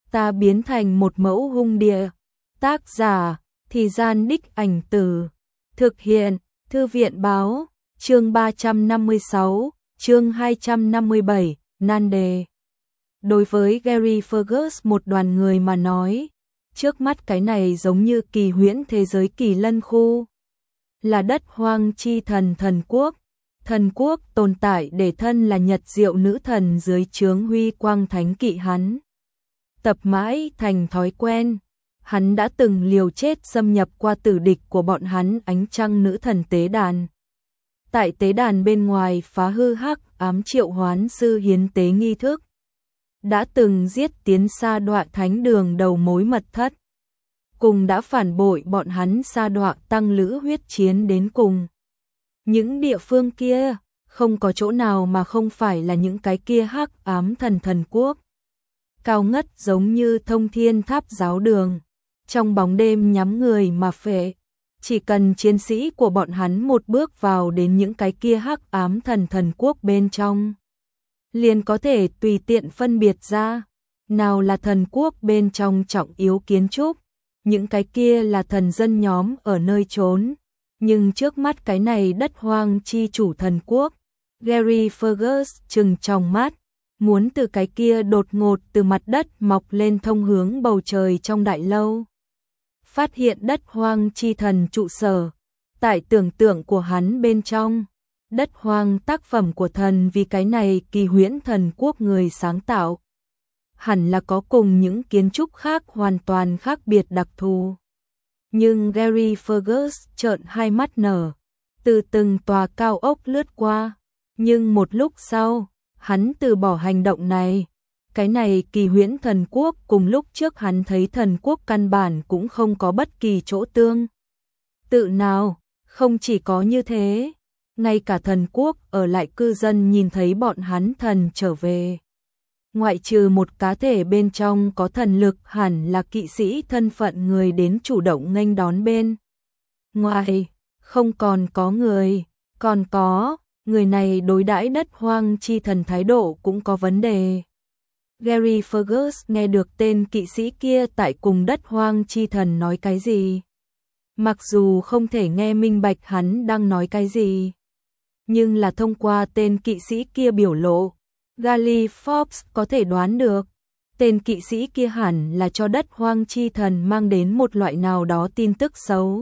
ta biến thành một mẫu hung địa. Tác giả, Thì Gian Đích Ảnh Từ. Thực hiện, Thư viện báo, chương 356, chương 257, nan đề. Đối với Gary Fergus, một đoàn người mà nói, trước mắt cái này giống như kỳ huyễn thế giới Kỳ Lân khu. Là đất hoang chi thần thần quốc. Thần quốc tồn tại để thân là Nhật Diệu nữ thần dưới trướng huy quang thánh kỵ hắn. Tập mãi thành thói quen, hắn đã từng liều chết xâm nhập qua tử địch của bọn hắn ánh trăng nữ thần tế đàn. Tại tế đàn bên ngoài phá hư hắc ám triệu hoán sư hiến tế nghi thức. Đã từng giết tiến sa đọa thánh đường đầu mối mật thất. Cùng đã phản bội bọn hắn sa đọa tăng lữ huyết chiến đến cùng. Những địa phương kia, không có chỗ nào mà không phải là những cái kia hắc ám thần quốc. Cao ngất giống như thông thiên tháp giáo đường, trong bóng đêm nhắm người mà phệ. Chỉ cần chiến sĩ của bọn hắn một bước vào đến những cái kia hắc ám thần quốc bên trong, liền có thể tùy tiện phân biệt ra, nào là thần quốc bên trong trọng yếu kiến trúc, những cái kia là thần dân nhóm ở nơi trốn. Nhưng trước mắt cái này đất hoang chi chủ thần quốc, Gary Fergus trừng trong mắt, muốn từ cái kia đột ngột từ mặt đất mọc lên thông hướng bầu trời trong đại lâu. Phát hiện đất hoang chi thần trụ sở, tại tưởng tượng của hắn bên trong, đất hoang tác phẩm của thần vì cái này kỳ huyễn thần quốc người sáng tạo. Hẳn là có cùng những kiến trúc khác hoàn toàn khác biệt đặc thù. Nhưng Gary Fergus trợn hai mắt nở, từ từng tòa cao ốc lướt qua, nhưng một lúc sau, hắn từ bỏ hành động này. Cái này kỳ huyễn thần quốc cùng lúc trước hắn thấy thần quốc căn bản cũng không có bất kỳ chỗ tương tự nào, không chỉ có như thế, ngay cả thần quốc ở lại cư dân nhìn thấy bọn hắn thần trở về. Ngoại trừ một cá thể bên trong có thần lực hẳn là kỵ sĩ thân phận người đến chủ động nghênh đón bên ngoài, không còn có người, còn có, người này đối đãi đất hoang chi thần thái độ cũng có vấn đề. Gary Fergus nghe được tên kỵ sĩ kia tại cùng đất hoang chi thần nói cái gì. Mặc dù không thể nghe minh bạch hắn đang nói cái gì, nhưng là thông qua tên kỵ sĩ kia biểu lộ, Gary Forbes có thể đoán được, tên kỵ sĩ kia hẳn là cho đất hoang chi thần mang đến một loại nào đó tin tức xấu.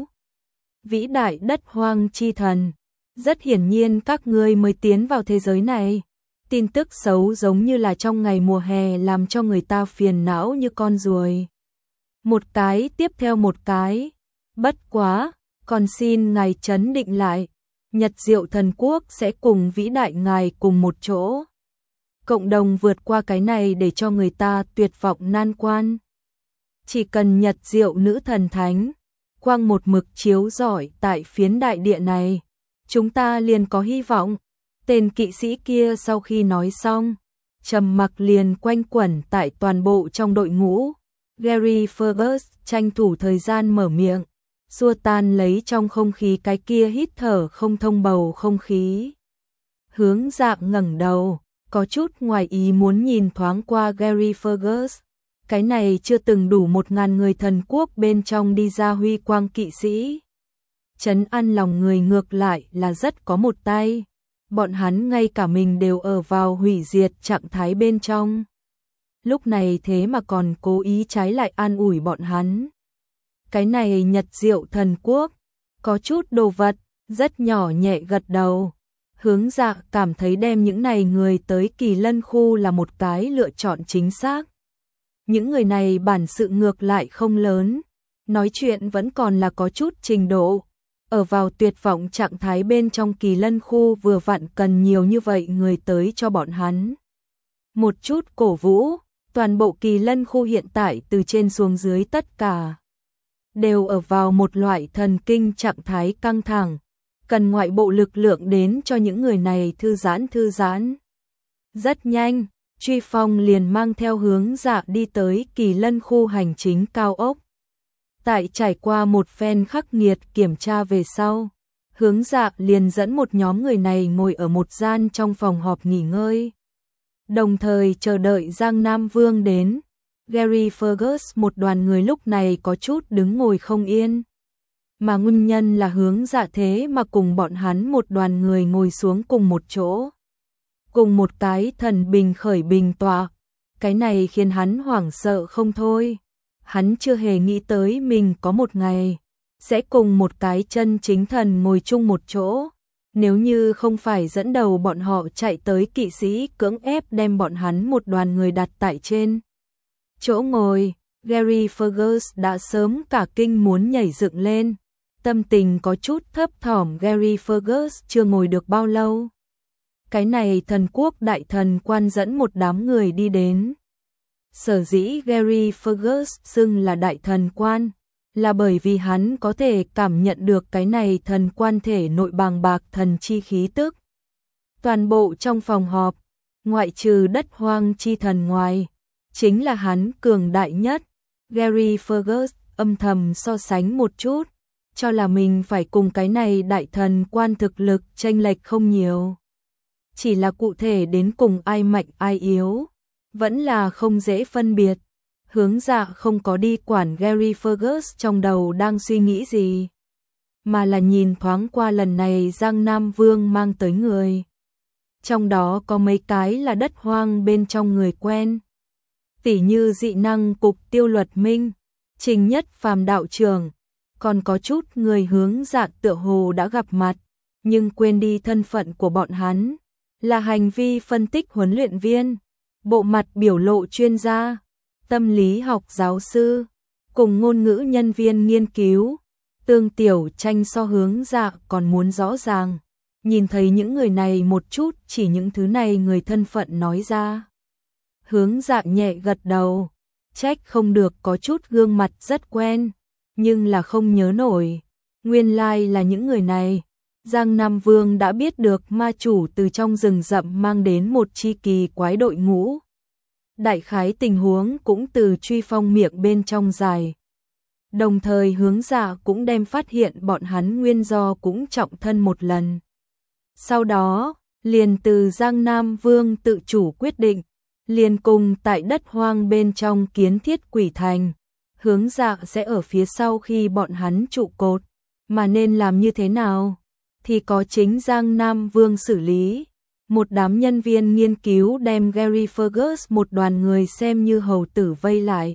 Vĩ đại đất hoang chi thần, rất hiển nhiên các ngươi mới tiến vào thế giới này. Tin tức xấu giống như là trong ngày mùa hè làm cho người ta phiền não như con ruồi. Một cái tiếp theo một cái. Bất quá, còn xin ngài trấn định lại. Nhật Diệu thần quốc sẽ cùng vĩ đại ngài cùng một chỗ. Cộng đồng vượt qua cái này để cho người ta tuyệt vọng nan quan. Chỉ cần Nhật Diệu nữ thần thánh, quang một mực chiếu rọi tại phiến đại địa này, chúng ta liền có hy vọng. Tên kỵ sĩ kia sau khi nói xong, trầm mặc liền quanh quẩn tại toàn bộ trong đội ngũ. Gary Fergus tranh thủ thời gian mở miệng, xua tan lấy trong không khí cái kia hít thở không thông bầu không khí. Hướng Dạng ngẩng đầu, có chút ngoài ý muốn nhìn thoáng qua Gary Fergus. Cái này chưa từng đủ 1000 người thần quốc bên trong đi ra huy quang kỵ sĩ. Trấn an lòng người ngược lại là rất có một tay. Bọn hắn ngay cả mình đều ở vào hủy diệt trạng thái bên trong. Lúc này thế mà còn cố ý trái lại an ủi bọn hắn. Cái này Nhật Diệu thần quốc, có chút đồ vật, rất nhỏ nhẹ gật đầu. Hướng Dạ cảm thấy đem những này người tới Kỳ Lân khu là một cái lựa chọn chính xác. Những người này bản sự ngược lại không lớn, nói chuyện vẫn còn là có chút trình độ. Ở vào tuyệt vọng trạng thái bên trong Kỳ Lân khu vừa vặn cần nhiều như vậy người tới cho bọn hắn. Một chút cổ vũ, toàn bộ Kỳ Lân khu hiện tại từ trên xuống dưới tất cả đều ở vào một loại thần kinh trạng thái căng thẳng, cần ngoại bộ lực lượng đến cho những người này thư giãn. Rất nhanh, Truy Phong liền mang theo Hướng Dạ đi tới Kỳ Lân khu hành chính cao ốc. Tại trải qua một phen khắc nghiệt kiểm tra về sau, Hướng Dạ liền dẫn một nhóm người này ngồi ở một gian trong phòng họp nghỉ ngơi. Đồng thời chờ đợi Giang Nam Vương đến. Gary Fergus một đoàn người lúc này có chút đứng ngồi không yên. Mà nguyên nhân là Hướng Dạ thế mà cùng bọn hắn một đoàn người ngồi xuống cùng một chỗ. Cùng một cái thần bình khởi bình tọa. Cái này khiến hắn hoảng sợ không thôi. Hắn chưa hề nghĩ tới mình có một ngày sẽ cùng một cái chân chính thần ngồi chung một chỗ. Nếu như không phải dẫn đầu bọn họ chạy tới kỵ sĩ cưỡng ép đem bọn hắn một đoàn người đặt tại trên chỗ ngồi, Gary Fergus đã sớm cả kinh muốn nhảy dựng lên. Tâm tình có chút thấp thỏm, Gary Fergus chưa ngồi được bao lâu. Cái này thần quốc đại thần quan dẫn một đám người đi đến. Sở dĩ Gary Fergus xưng là đại thần quan là bởi vì hắn có thể cảm nhận được cái này thần quan thể nội bàng bạc thần chi khí tức. Toàn bộ trong phòng họp, ngoại trừ Đất Hoang chi thần ngoài, chính là hắn cường đại nhất. Gary Fergus âm thầm so sánh một chút, cho là mình phải cùng cái này đại thần quan thực lực chênh lệch không nhiều. Chỉ là cụ thể đến cùng ai mạnh ai yếu, vẫn là không dễ phân biệt. Hướng Dạ không có đi quản Gary Fergus trong đầu đang suy nghĩ gì, mà là nhìn thoáng qua lần này Giang Nam Vương mang tới người. Trong đó có mấy cái là Đất Hoang bên trong người quen. Tỉ như dị năng cục Tiêu Luật Minh, Trình Nhất Phàm đạo trưởng, còn có chút người Hướng Dạ tựa hồ đã gặp mặt, nhưng quên đi thân phận của bọn hắn, là hành vi phân tích huấn luyện viên, bộ mặt biểu lộ chuyên gia, tâm lý học giáo sư, cùng ngôn ngữ nhân viên nghiên cứu. Tương Tiểu Tranh so Hướng Dạ còn muốn rõ ràng, nhìn thấy những người này một chút, chỉ những thứ này người thân phận nói ra. Hướng Dạ nhẹ gật đầu, trách không được có chút gương mặt rất quen, nhưng là không nhớ nổi. Nguyên lai là những người này. Giang Nam Vương đã biết được ma chủ từ trong rừng rậm mang đến một chi kỳ quái đội ngũ. Đại khái tình huống cũng từ Truy Phong miệng bên trong dài. Đồng thời Hướng Dạ cũng đem phát hiện bọn hắn nguyên do cũng trọng thân một lần. Sau đó, liền từ Giang Nam Vương tự chủ quyết định, liền cùng tại Đất Hoang bên trong kiến thiết quỷ thành. Hướng Dạ sẽ ở phía sau khi bọn hắn trụ cột, mà nên làm như thế nào thì có chính Giang Nam Vương xử lý. Một đám nhân viên nghiên cứu đem Gary Fergus một đoàn người xem như hầu tử vây lại.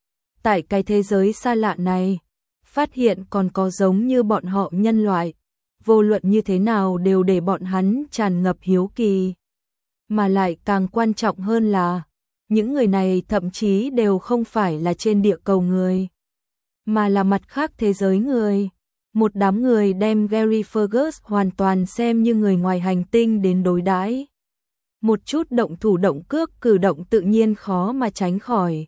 Tại cái thế giới xa lạ này, phát hiện còn có giống như bọn họ nhân loại, vô luận như thế nào đều để bọn hắn tràn ngập hiếu kỳ. Mà lại càng quan trọng hơn là, những người này thậm chí đều không phải là trên địa cầu người, mà là mặt khác thế giới người. Một đám người đem Gary Fergus hoàn toàn xem như người ngoài hành tinh đến đối đãi. Một chút động thủ động cước cử động tự nhiên khó mà tránh khỏi.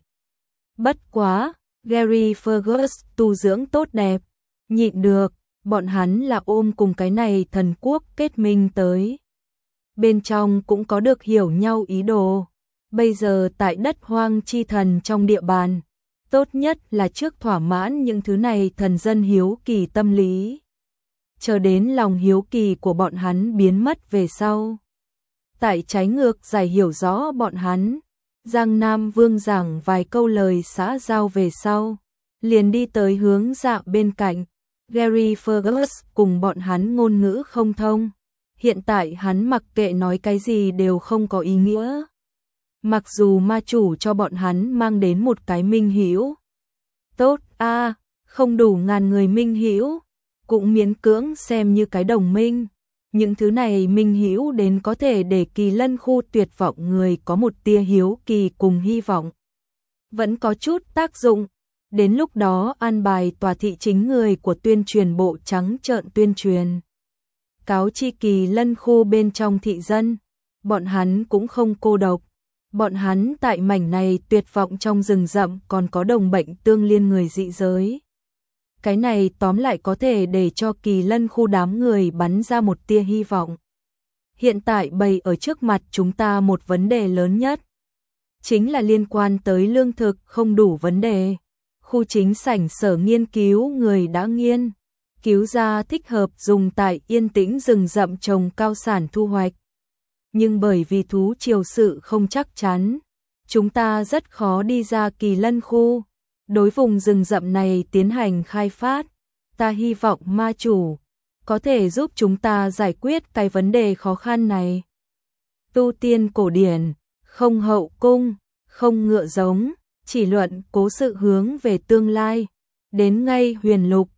Bất quá, Gary Fergus tu dưỡng tốt đẹp, nhịn được, bọn hắn là ôm cùng cái này thần quốc kết minh tới. Bên trong cũng có được hiểu nhau ý đồ. Bây giờ tại Đất Hoang chi thần trong địa bàn, tốt nhất là trước thỏa mãn những thứ này thần dân hiếu kỳ tâm lý. Chờ đến lòng hiếu kỳ của bọn hắn biến mất về sau. Tại trái ngược giải hiểu rõ bọn hắn, Giang Nam Vương giảng vài câu lời xã giao về sau, liền đi tới Hướng Dạ bên cạnh. Gary Fergus cùng bọn hắn ngôn ngữ không thông. Hiện tại hắn mặc kệ nói cái gì đều không có ý nghĩa. Mặc dù ma chủ cho bọn hắn mang đến một cái minh hữu. Tốt a, không đủ ngàn người minh hữu, cũng miễn cưỡng xem như cái đồng minh. Những thứ này minh hữu đến có thể để Kỳ Lân khu tuyệt vọng người có một tia hiếu kỳ cùng hy vọng. Vẫn có chút tác dụng. Đến lúc đó an bài tòa thị chính người của tuyên truyền bộ trắng trợn tuyên truyền. Cáo chi Kỳ Lân khu bên trong thị dân, bọn hắn cũng không cô độc. Bọn hắn tại mảnh này tuyệt vọng trong rừng rậm còn có đồng bệnh tương liên người dị giới. Cái này tóm lại có thể để cho Kỳ Lân khu đám người bắn ra một tia hy vọng. Hiện tại bày ở trước mặt chúng ta một vấn đề lớn nhất, chính là liên quan tới lương thực không đủ vấn đề. Khu chính sảnh sở nghiên cứu người đã nghiên cứu ra thích hợp dùng tại yên tĩnh rừng rậm trồng cao sản thu hoạch. Nhưng bởi vì thú triều sự không chắc chắn, chúng ta rất khó đi ra Kỳ Lân khu, đối vùng rừng rậm này tiến hành khai phát. Ta hy vọng ma chủ có thể giúp chúng ta giải quyết cái vấn đề khó khăn này. Tu tiên cổ điển, không hậu cung, không ngựa giống, chỉ luận cố sự hướng về tương lai. Đến ngay huyền lục,